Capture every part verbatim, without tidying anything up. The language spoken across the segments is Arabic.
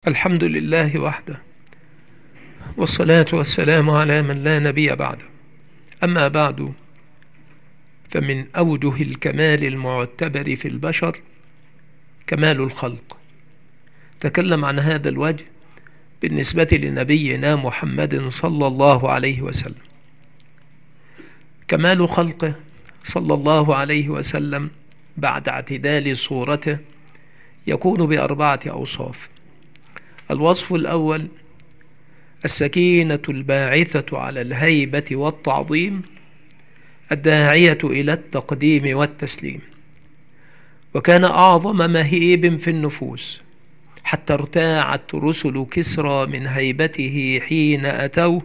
الحمد لله وحده، والصلاة والسلام على من لا نبي بعده. أما بعد، فمن أوجه الكمال المعتبر في البشر كمال الخلق. تكلم عن هذا الوجه بالنسبة لنبينا محمد صلى الله عليه وسلم. كمال خلقه صلى الله عليه وسلم بعد اعتدال صورته يكون بأربعة أوصاف. الوصف الأول: السكينة الباعثة على الهيبة والتعظيم الداعية إلى التقديم والتسليم. وكان أعظم مهيب في النفوس، حتى ارتاعت رسل كسرى من هيبته حين أتوا،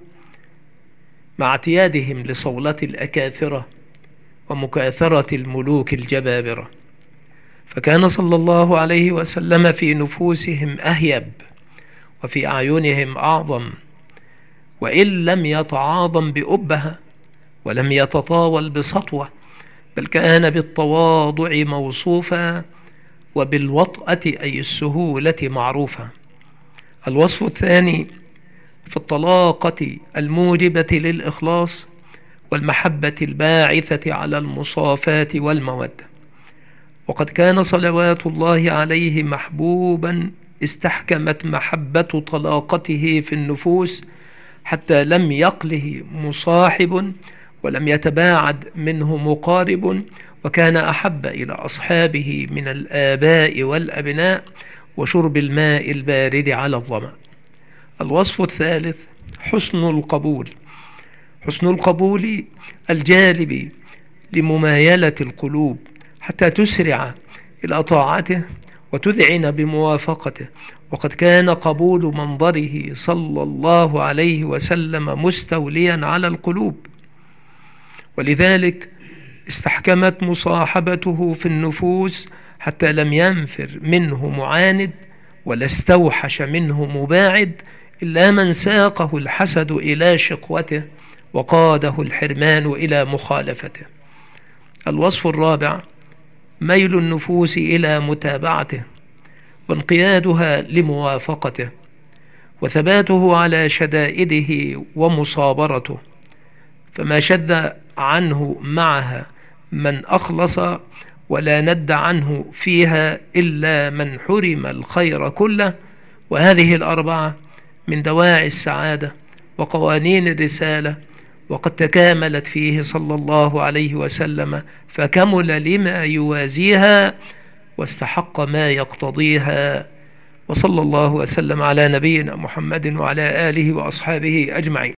مع اعتيادهم لصولة الأكاثرة ومكاثرة الملوك الجبابرة. فكان صلى الله عليه وسلم في نفوسهم أهيب، وفي أعينهم أعظم، وإن لم يتعاظم بأبهة ولم يتطاول بسطوة، بل كان بالتواضع موصوفا، وبالوطأة أي السهولة معروفا. الوصف الثاني: في الطلاقة الموجبة للإخلاص والمحبة الباعثة على المصافاة والمودة. وقد كان صلوات الله عليه محبوبا استحكمت محبة طلاقته في النفوس، حتى لم يقله مصاحب ولم يتباعد منه مقارب، وكان أحب إلى أصحابه من الآباء والأبناء وشرب الماء البارد على الظمأ. الوصف الثالث: حسن القبول. حسن القبول الجالب لممايلة القلوب حتى تسرع إلى طاعته وتذعن بموافقته. وقد كان قبول منظره صلى الله عليه وسلم مستوليا على القلوب، ولذلك استحكمت مصاحبته في النفوس حتى لم ينفر منه معاند ولا استوحش منه مباعد، إلا من ساقه الحسد إلى شقوته وقاده الحرمان إلى مخالفته. الوصف الرابع: ميل النفوس إلى متابعته وانقيادها لموافقته، وثباته على شدائده ومصابرته، فما شد عنه معها من أخلص، ولا ند عنه فيها إلا من حرم الخير كله. وهذه الأربعة من دواعي السعادة وقوانين الرسالة، وقد تكاملت فيه صلى الله عليه وسلم، فكمل لما يوازيها واستحق ما يقتضيها. وصلى الله وسلم على نبينا محمد وعلى آله وأصحابه أجمعين.